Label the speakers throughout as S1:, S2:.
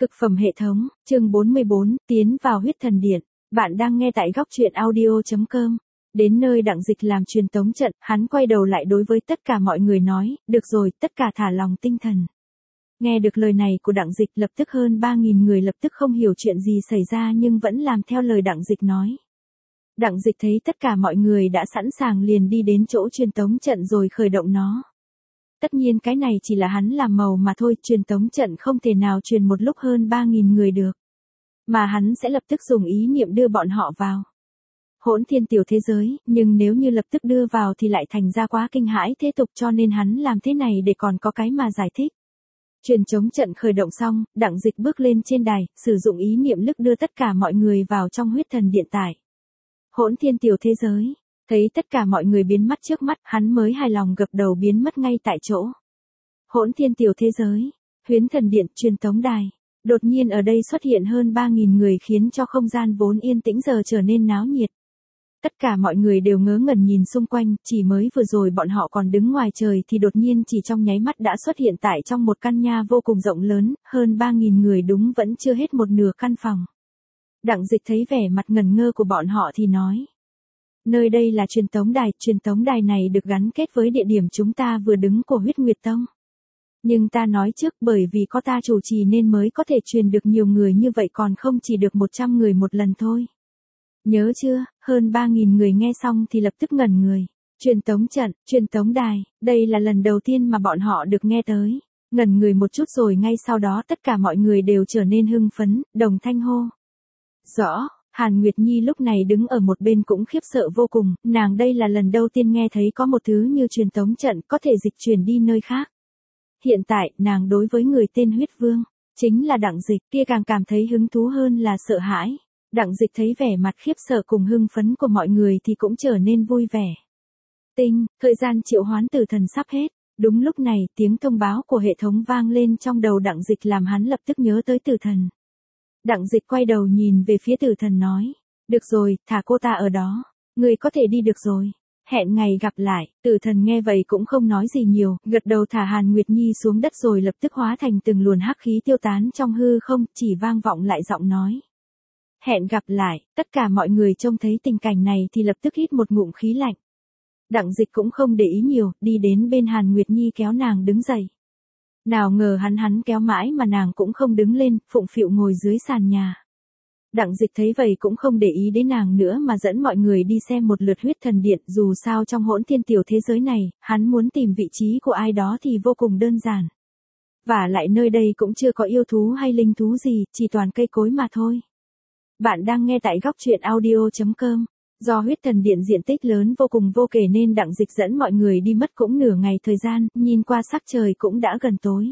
S1: Cực phẩm hệ thống, chương 44, tiến vào huyết thần điện. Bạn đang nghe tại góc truyện audio.com. Đến nơi Đặng Dịch làm truyền tống trận, hắn quay đầu lại đối với tất cả mọi người nói, được rồi, tất cả thả lòng tinh thần. Nghe được lời này của Đặng Dịch lập tức hơn 3.000 người lập tức không hiểu chuyện gì xảy ra nhưng vẫn làm theo lời Đặng Dịch nói. Đặng Dịch thấy tất cả mọi người đã sẵn sàng liền đi đến chỗ truyền tống trận rồi khởi động nó. Tất nhiên cái này chỉ là hắn làm màu mà thôi, truyền tống trận không thể nào truyền một lúc hơn 3.000 người được. Mà hắn sẽ lập tức dùng ý niệm đưa bọn họ vào hỗn thiên tiểu thế giới, nhưng nếu như lập tức đưa vào thì lại thành ra quá kinh hãi thế tục cho nên hắn làm thế này để còn có cái mà giải thích. Truyền tống trận khởi động xong, Đặng Dịch bước lên trên đài, sử dụng ý niệm lức đưa tất cả mọi người vào trong huyết thần điện tại hỗn thiên tiểu thế giới. Thấy tất cả mọi người biến mất trước mắt, hắn mới hài lòng gật đầu biến mất ngay tại chỗ. Hỗn thiên tiểu thế giới, huyễn thần điện, truyền tống đài. Đột nhiên ở đây xuất hiện hơn 3.000 người khiến cho không gian vốn yên tĩnh giờ trở nên náo nhiệt. Tất cả mọi người đều ngớ ngẩn nhìn xung quanh, chỉ mới vừa rồi bọn họ còn đứng ngoài trời thì đột nhiên chỉ trong nháy mắt đã xuất hiện tại trong một căn nhà vô cùng rộng lớn, hơn 3.000 người đúng vẫn chưa hết một nửa căn phòng. Đặng Dịch thấy vẻ mặt ngẩn ngơ của bọn họ thì nói. Nơi đây là truyền tống đài này được gắn kết với địa điểm chúng ta vừa đứng của huyết nguyệt tông. Nhưng ta nói trước bởi vì có ta chủ trì nên mới có thể truyền được nhiều người như vậy còn không chỉ được 100 người một lần thôi. Nhớ chưa, hơn 3.000 người nghe xong thì lập tức ngẩn người. Truyền tống trận, truyền tống đài, đây là lần đầu tiên mà bọn họ được nghe tới. Ngẩn người một chút rồi ngay sau đó tất cả mọi người đều trở nên hưng phấn, đồng thanh hô. Rõ. Hàn Nguyệt Nhi lúc này đứng ở một bên cũng khiếp sợ vô cùng, nàng đây là lần đầu tiên nghe thấy có một thứ như truyền tống trận có thể dịch chuyển đi nơi khác. Hiện tại, nàng đối với người tên huyết vương, chính là Đặng Dịch kia càng cảm thấy hứng thú hơn là sợ hãi. Đặng Dịch thấy vẻ mặt khiếp sợ cùng hưng phấn của mọi người thì cũng trở nên vui vẻ. Thời gian triệu hoán tử thần sắp hết. Đúng lúc này tiếng thông báo của hệ thống vang lên trong đầu Đặng Dịch làm hắn lập tức nhớ tới tử thần. Đặng Dịch quay đầu nhìn về phía tử thần nói. Được rồi, thả cô ta ở đó. Người có thể đi được rồi. Hẹn ngày gặp lại. Tử thần nghe vậy cũng không nói gì nhiều, gật đầu thả Hàn Nguyệt Nhi xuống đất rồi lập tức hóa thành từng luồn hắc khí tiêu tán trong hư không, chỉ vang vọng lại giọng nói. Hẹn gặp lại, tất cả mọi người trông thấy tình cảnh này thì lập tức hít một ngụm khí lạnh. Đặng Dịch cũng không để ý nhiều, đi đến bên Hàn Nguyệt Nhi kéo nàng đứng dậy. Nào ngờ hắn kéo mãi mà nàng cũng không đứng lên, phụng phịu ngồi dưới sàn nhà. Đặng Dịch thấy vậy cũng không để ý đến nàng nữa mà dẫn mọi người đi xem một lượt huyết thần điện, dù sao trong hỗn thiên tiểu thế giới này, hắn muốn tìm vị trí của ai đó thì vô cùng đơn giản. Và lại nơi đây cũng chưa có yêu thú hay linh thú gì, chỉ toàn cây cối mà thôi. Bạn đang nghe tại góc truyện audio.com. Do huyết thần điện diện tích lớn vô cùng vô kể nên Đặng Dịch dẫn mọi người đi mất cũng nửa ngày thời gian, nhìn qua sắc trời cũng đã gần tối.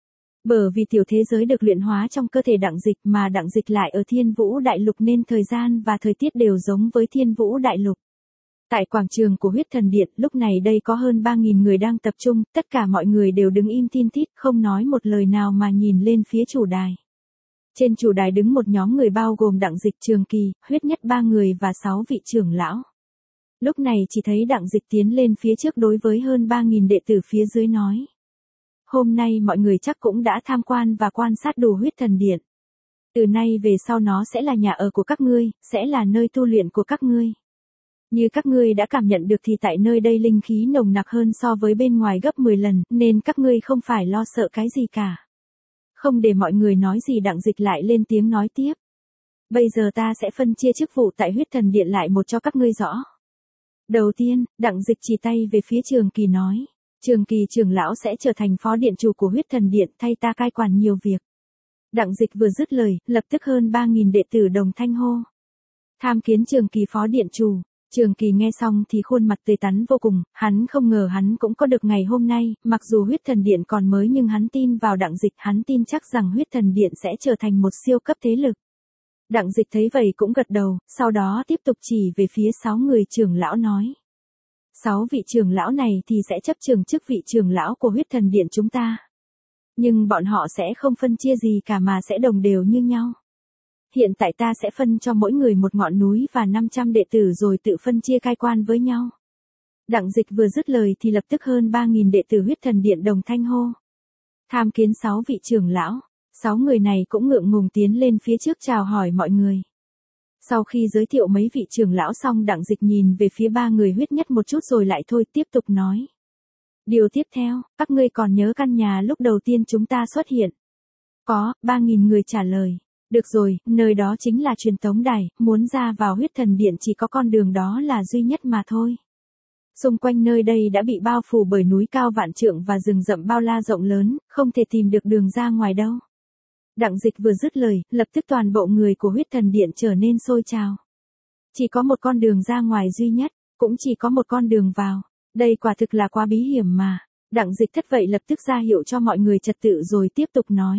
S1: Bởi vì tiểu thế giới được luyện hóa trong cơ thể Đặng Dịch mà Đặng Dịch lại ở Thiên Vũ Đại Lục nên thời gian và thời tiết đều giống với Thiên Vũ Đại Lục. Tại quảng trường của huyết thần điện, lúc này đây có hơn 3.000 người đang tập trung, tất cả mọi người đều đứng im tin tít, không nói một lời nào mà nhìn lên phía chủ đài. Trên chủ đài đứng một nhóm người bao gồm Đặng Dịch, Trường Kỳ, Huyết Nhất 3 người và 6 vị trưởng lão. Lúc này chỉ thấy Đặng Dịch tiến lên phía trước đối với hơn 3.000 đệ tử phía dưới nói. Hôm nay mọi người chắc cũng đã tham quan và quan sát đủ huyết thần điện. Từ nay về sau nó sẽ là nhà ở của các ngươi, sẽ là nơi tu luyện của các ngươi. Như các ngươi đã cảm nhận được thì tại nơi đây linh khí nồng nặc hơn so với bên ngoài gấp 10 lần, nên các ngươi không phải lo sợ cái gì cả. Không để mọi người nói gì Đặng Dịch lại lên tiếng nói tiếp. Bây giờ ta sẽ phân chia chức vụ tại huyết thần điện lại một cho các ngươi rõ. Đầu tiên, Đặng Dịch chỉ tay về phía Trường Kỳ nói. Trường Kỳ trưởng lão sẽ trở thành phó điện chủ của huyết thần điện thay ta cai quản nhiều việc. Đặng Dịch vừa dứt lời, lập tức hơn 3.000 đệ tử đồng thanh hô. Tham kiến Trường Kỳ phó điện chủ. Trường Kỳ nghe xong thì khuôn mặt tươi tắn vô cùng, hắn không ngờ hắn cũng có được ngày hôm nay, mặc dù huyết thần điện còn mới nhưng hắn tin vào Đặng Dịch, hắn tin chắc rằng huyết thần điện sẽ trở thành một siêu cấp thế lực. Đặng Dịch thấy vậy cũng gật đầu, sau đó tiếp tục chỉ về phía 6 người trưởng lão nói. 6 vị trưởng lão này thì sẽ chấp trường chức vị trưởng lão của huyết thần điện chúng ta. Nhưng bọn họ sẽ không phân chia gì cả mà sẽ đồng đều như nhau. Hiện tại ta sẽ phân cho mỗi người một ngọn núi và 500 đệ tử rồi tự phân chia cai quan với nhau. Đặng Dịch vừa dứt lời thì lập tức hơn 3.000 đệ tử huyết thần điện đồng thanh hô. Tham kiến 6 vị trưởng lão. 6 người này cũng ngượng ngùng tiến lên phía trước chào hỏi mọi người. Sau khi giới thiệu mấy vị trưởng lão xong, Đặng Dịch nhìn về phía 3 người huyết nhất một chút rồi lại thôi tiếp tục nói. Điều tiếp theo, các ngươi còn nhớ căn nhà lúc đầu tiên chúng ta xuất hiện? Có, 3.000 người trả lời. Được rồi, nơi đó chính là truyền tống đài, muốn ra vào huyết thần điện chỉ có con đường đó là duy nhất mà thôi. Xung quanh nơi đây đã bị bao phủ bởi núi cao vạn trượng và rừng rậm bao la rộng lớn, không thể tìm được đường ra ngoài đâu. Đặng Dịch vừa dứt lời, lập tức toàn bộ người của huyết thần điện trở nên sôi trào. Chỉ có một con đường ra ngoài duy nhất, cũng chỉ có một con đường vào. Đây quả thực là quá bí hiểm mà. Đặng Dịch thất vậy lập tức ra hiệu cho mọi người trật tự rồi tiếp tục nói.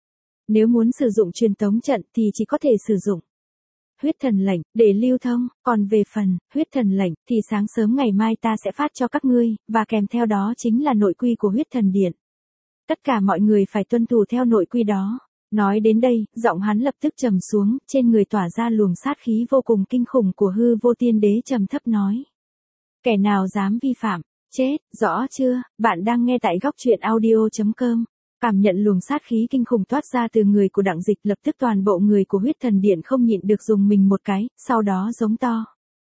S1: Nếu muốn sử dụng truyền tống trận thì chỉ có thể sử dụng huyết thần lệnh để lưu thông, còn về phần huyết thần lệnh thì sáng sớm ngày mai ta sẽ phát cho các ngươi, và kèm theo đó chính là nội quy của huyết thần điện. Tất cả mọi người phải tuân thủ theo nội quy đó. Nói đến đây, giọng hắn lập tức trầm xuống, trên người tỏa ra luồng sát khí vô cùng kinh khủng của hư vô tiên đế trầm thấp nói. Kẻ nào dám vi phạm, chết, rõ chưa? Bạn đang nghe tại góc truyện audio.com. Cảm nhận luồng sát khí kinh khủng toát ra từ người của Đặng Dịch, lập tức toàn bộ người của huyết thần điện không nhịn được dùng mình một cái, sau đó giống to.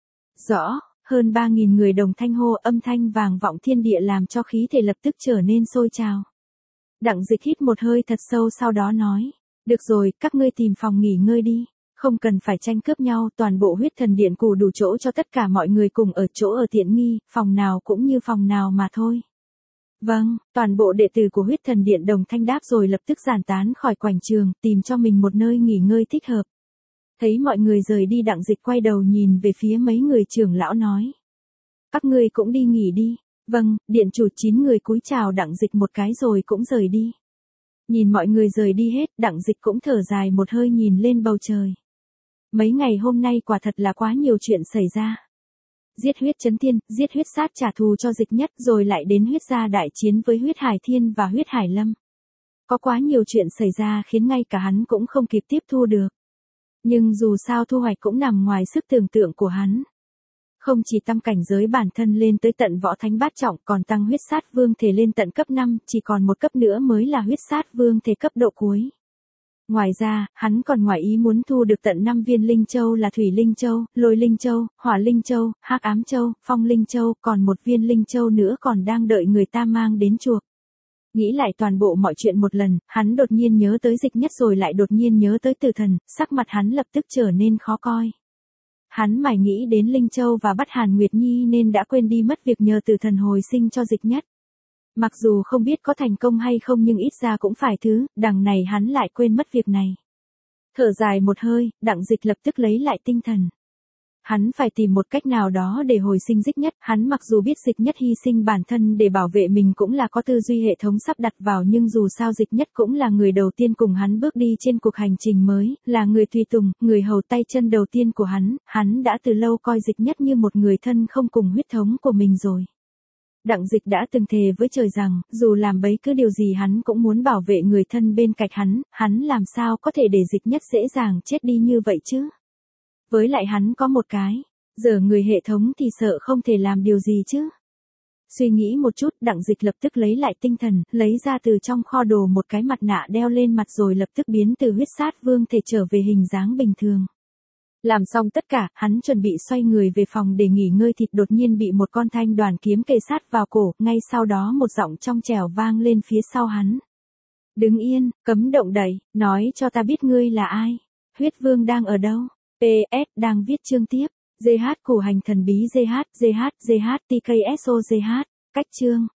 S1: Rõ, hơn 3.000 người đồng thanh hô, âm thanh vang vọng thiên địa làm cho khí thể lập tức trở nên sôi trào. Đặng Dịch hít một hơi thật sâu sau đó nói. Được rồi, các ngươi tìm phòng nghỉ ngơi đi. Không cần phải tranh cướp nhau, toàn bộ huyết thần điện cù đủ chỗ cho tất cả mọi người cùng ở chỗ ở tiện nghi, phòng nào cũng như phòng nào mà thôi. Vâng, toàn bộ đệ tử của huyết thần điện đồng thanh đáp rồi lập tức giản tán khỏi quảng trường, tìm cho mình một nơi nghỉ ngơi thích hợp. Thấy mọi người rời đi, Đặng Dịch quay đầu nhìn về phía mấy người trưởng lão nói. Các ngươi cũng đi nghỉ đi. Vâng, điện chủ 9 người cúi chào Đặng Dịch một cái rồi cũng rời đi. Nhìn mọi người rời đi hết, Đặng Dịch cũng thở dài một hơi nhìn lên bầu trời. Mấy ngày hôm nay quả thật là quá nhiều chuyện xảy ra. Giết huyết chấn thiên, giết huyết sát trả thù cho Dịch nhất, rồi lại đến huyết gia đại chiến với huyết hải thiên và huyết hải lâm. Có quá nhiều chuyện xảy ra khiến ngay cả hắn cũng không kịp tiếp thu được. Nhưng dù sao thu hoạch cũng nằm ngoài sức tưởng tượng của hắn. Không chỉ tăng cảnh giới bản thân lên tới tận võ thánh bát trọng, còn tăng huyết sát vương thể lên tận cấp 5, chỉ còn một cấp nữa mới là huyết sát vương thể cấp độ cuối. Ngoài ra, hắn còn ngoài ý muốn thu được tận 5 viên linh châu là thủy linh châu, lôi linh châu, hỏa linh châu, hắc ám châu, phong linh châu, còn một viên linh châu nữa còn đang đợi người ta mang đến chuộc. Nghĩ lại toàn bộ mọi chuyện một lần, hắn đột nhiên nhớ tới Dịch nhất rồi lại đột nhiên nhớ tới Tử Thần, sắc mặt hắn lập tức trở nên khó coi. Hắn mải nghĩ đến Linh Châu và bắt Hàn Nguyệt Nhi nên đã quên đi mất việc nhờ Tử Thần hồi sinh cho Dịch nhất. Mặc dù không biết có thành công hay không nhưng ít ra cũng phải thứ, đằng này hắn lại quên mất việc này. Thở dài một hơi, Đặng Dịch lập tức lấy lại tinh thần. Hắn phải tìm một cách nào đó để hồi sinh Dịch nhất, hắn mặc dù biết Dịch nhất hy sinh bản thân để bảo vệ mình cũng là có tư duy hệ thống sắp đặt vào, nhưng dù sao Dịch nhất cũng là người đầu tiên cùng hắn bước đi trên cuộc hành trình mới, là người tùy tùng, người hầu tay chân đầu tiên của hắn đã từ lâu coi Dịch nhất như một người thân không cùng huyết thống của mình rồi. Đặng Dịch đã từng thề với trời rằng, dù làm bấy cứ điều gì hắn cũng muốn bảo vệ người thân bên cạnh hắn làm sao có thể để Dịch nhất dễ dàng chết đi như vậy chứ. Với lại hắn có một cái, giờ người hệ thống thì sợ không thể làm điều gì chứ. Suy nghĩ một chút, Đặng Dịch lập tức lấy lại tinh thần, lấy ra từ trong kho đồ một cái mặt nạ đeo lên mặt rồi lập tức biến từ huyết sát vương thể trở về hình dáng bình thường. Làm xong tất cả, hắn chuẩn bị xoay người về phòng để nghỉ ngơi thì đột nhiên bị một con thanh đoàn kiếm kề sát vào cổ, ngay sau đó một giọng trong trẻo vang lên phía sau hắn. Đứng yên, cấm động đậy, nói cho ta biết ngươi là ai. Huyết vương đang ở đâu? PS, đang viết chương tiếp. GH củ hành thần bí GH, TKSO GH, cách chương.